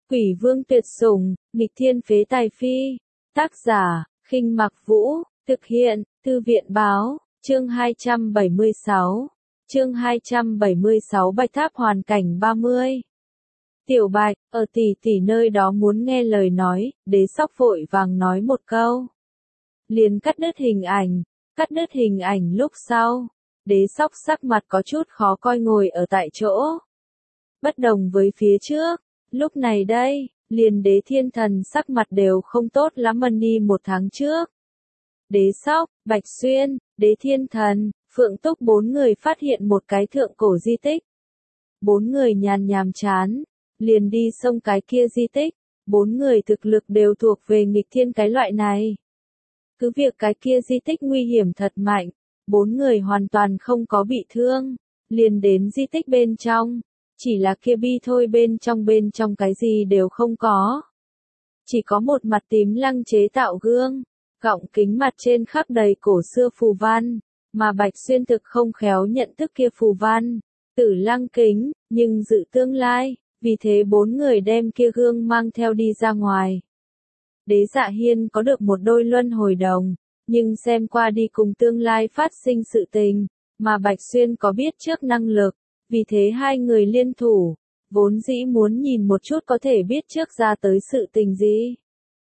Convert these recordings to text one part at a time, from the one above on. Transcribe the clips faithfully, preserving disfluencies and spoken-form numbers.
Quỷ vương tuyệt sủng, nghịch thiên phế tài phi. Tác giả, Khinh Mặc Vũ, thực hiện, Thư viện báo, chương hai trăm bảy mươi sáu. Chương hai trăm bảy mươi sáu Bạch Tháp hoàn cảnh ba mươi. Tiểu Bạch, ở tỷ tỷ nơi đó muốn nghe lời nói, Đế Sóc vội vàng nói một câu. Liền cắt đứt hình ảnh, cắt đứt hình ảnh lúc sau. Đế Sóc sắc mặt có chút khó coi ngồi ở tại chỗ. Bất đồng với phía trước, lúc này đây, liền Đế Thiên Thần sắc mặt đều không tốt lắm mân đi một tháng trước. Đế Sóc, Bạch Xuyên, Đế Thiên Thần, Phượng Túc bốn người phát hiện một cái thượng cổ di tích. Bốn người nhàn nhàm chán, liền đi xông cái kia di tích, bốn người thực lực đều thuộc về nghịch thiên cái loại này. Cứ việc cái kia di tích nguy hiểm thật mạnh, bốn người hoàn toàn không có bị thương, liền đến di tích bên trong, chỉ là kia bi thôi bên trong bên trong cái gì đều không có. Chỉ có một mặt tím lăng chế tạo gương, gọng kính mặt trên khắc đầy cổ xưa phù văn, mà Bạch Xuyên thực không khéo nhận thức kia phù văn, tử lăng kính, nhưng dự tương lai, vì thế bốn người đem kia gương mang theo đi ra ngoài. Đế Dạ Hiên có được một đôi luân hồi đồng, nhưng xem qua đi cùng tương lai phát sinh sự tình, mà Bạch Xuyên có biết trước năng lực, vì thế hai người liên thủ, vốn dĩ muốn nhìn một chút có thể biết trước ra tới sự tình gì.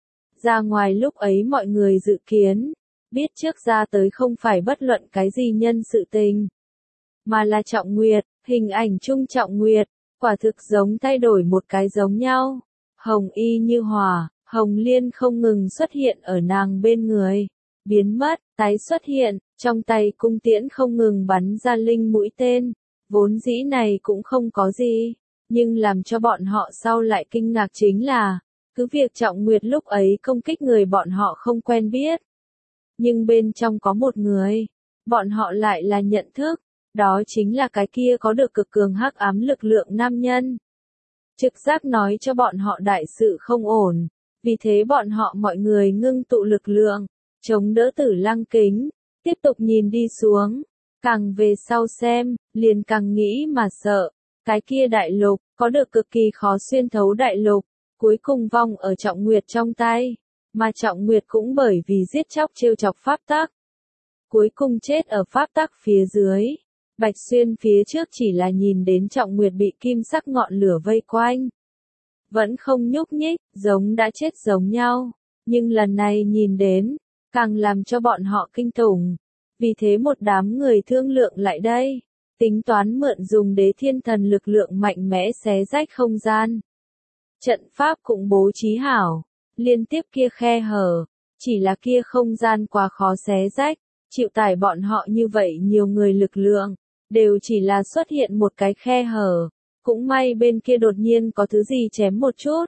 Ra ngoài lúc ấy mọi người dự kiến, biết trước ra tới không phải bất luận cái gì nhân sự tình, mà là Trọng Nguyệt, hình ảnh chung Trọng Nguyệt, quả thực giống thay đổi một cái giống nhau, hồng y như hỏa, hồng liên không ngừng xuất hiện ở nàng bên người, biến mất, tái xuất hiện, trong tay cung tiễn không ngừng bắn ra linh mũi tên, vốn dĩ này cũng không có gì, nhưng làm cho bọn họ sau lại kinh ngạc chính là, cứ việc Trọng Nguyệt lúc ấy công kích người bọn họ không quen biết, nhưng bên trong có một người, bọn họ lại là nhận thức, đó chính là cái kia có được cực cường hắc ám lực lượng nam nhân. Trực giác nói cho bọn họ đại sự không ổn, vì thế bọn họ mọi người ngưng tụ lực lượng, chống đỡ tử lăng kính, tiếp tục nhìn đi xuống, càng về sau xem, liền càng nghĩ mà sợ, cái kia đại lục, có được cực kỳ khó xuyên thấu đại lục, cuối cùng vong ở Trọng Nguyệt trong tay, mà Trọng Nguyệt cũng bởi vì giết chóc trêu chọc pháp tắc, cuối cùng chết ở pháp tắc phía dưới. Bạch Xuyên phía trước chỉ là nhìn đến Trọng Nguyệt bị kim sắc ngọn lửa vây quanh, vẫn không nhúc nhích, giống đã chết giống nhau, nhưng lần này nhìn đến, càng làm cho bọn họ kinh tủng, vì thế một đám người thương lượng lại đây, tính toán mượn dùng Đế Thiên Thần lực lượng mạnh mẽ xé rách không gian. Trận pháp cũng bố trí hảo, liên tiếp kia khe hở, chỉ là kia không gian quá khó xé rách, chịu tải bọn họ như vậy nhiều người lực lượng, đều chỉ là xuất hiện một cái khe hở, cũng may bên kia đột nhiên có thứ gì chém một chút.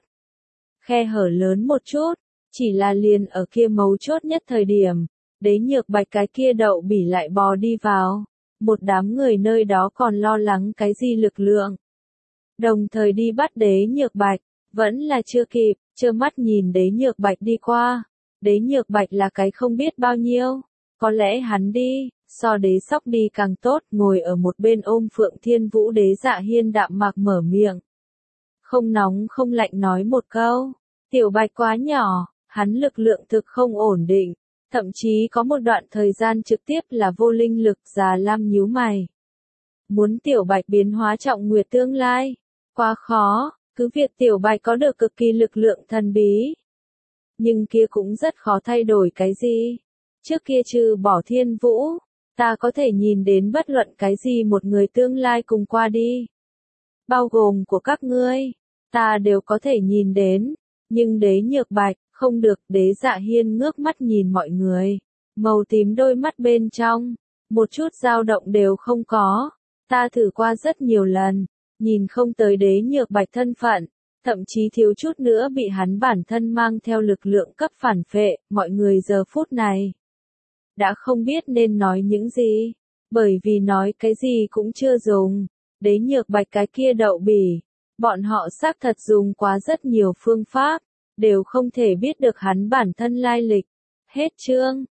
Khe hở lớn một chút, chỉ là liền ở kia mấu chốt nhất thời điểm, Đế Nhược Bạch cái kia đậu bỉ lại bò đi vào, một đám người nơi đó còn lo lắng cái gì lực lượng. Đồng thời đi bắt Đế Nhược Bạch, vẫn là chưa kịp, trơ mắt nhìn Đế Nhược Bạch đi qua. Đế Nhược Bạch là cái không biết bao nhiêu, có lẽ hắn đi, so Đế Sóc đi càng tốt, ngồi ở một bên ôm Phượng Thiên Vũ. Đế Dạ Hiên đạm mạc mở miệng, không nóng không lạnh nói một câu, Tiểu Bạch quá nhỏ, hắn lực lượng thực không ổn định, thậm chí có một đoạn thời gian trực tiếp là vô linh lực. Già Lam nhíu mày, muốn Tiểu Bạch biến hóa Trọng Nguyệt tương lai, quá khó, cứ việc Tiểu Bạch có được cực kỳ lực lượng thần bí, nhưng kia cũng rất khó thay đổi cái gì. Trước kia trừ bỏ Thiên Vũ, ta có thể nhìn đến bất luận cái gì một người tương lai cùng qua đi, bao gồm của các ngươi, ta đều có thể nhìn đến, nhưng Đế Nhược Bạch, không được. Đế Dạ Hiên ngước mắt nhìn mọi người, màu tím đôi mắt bên trong, một chút dao động đều không có, ta thử qua rất nhiều lần, nhìn không tới Đế Nhược Bạch thân phận, thậm chí thiếu chút nữa bị hắn bản thân mang theo lực lượng cấp phản phệ. Mọi người giờ phút này đã không biết nên nói những gì, bởi vì nói cái gì cũng chưa dùng. Đế Nhược Bạch cái kia đậu bỉ, bọn họ xác thật dùng quá rất nhiều phương pháp, đều không thể biết được hắn bản thân lai lịch. Hết chương.